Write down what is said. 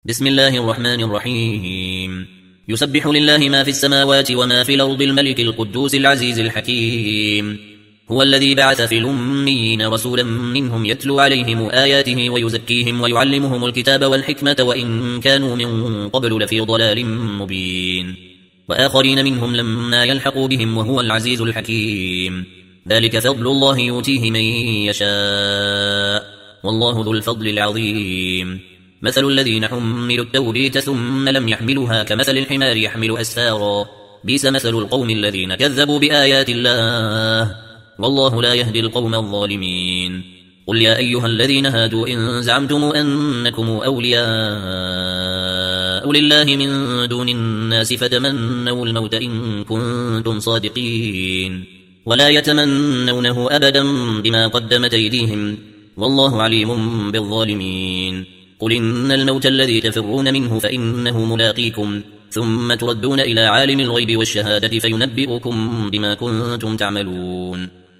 بسم الله الرحمن الرحيم. يسبح لله ما في السماوات وما في الأرض الملك القدوس العزيز الحكيم. هو الذي بعث في الأميين رسولا منهم يتلو عليهم آياته ويزكيهم ويعلمهم الكتاب والحكمة وإن كانوا من قبل لفي ضلال مبين، وآخرين منهم لما يلحقوا بهم وهو العزيز الحكيم. ذلك فضل الله يؤتيه من يشاء والله ذو الفضل العظيم. مثل الذين حملوا التوراة ثم لم يحملوها كمثل الحمار يحمل أسفارا، بئس مثل القوم الذين كذبوا بآيات الله والله لا يهدي القوم الظالمين. قل يا أيها الذين هادوا إن زعمتم أنكم أولياء لله من دون الناس فتمنوا الموت إن كنتم صادقين، ولا يتمنونه أبدا بما قدمت أيديهم والله عليم بالظالمين. قل إن الموت الذي تفرون منه فإنه ملاقيكم ثم تردون إلى عالم الغيب والشهادة فينبئكم بما كنتم تعملون.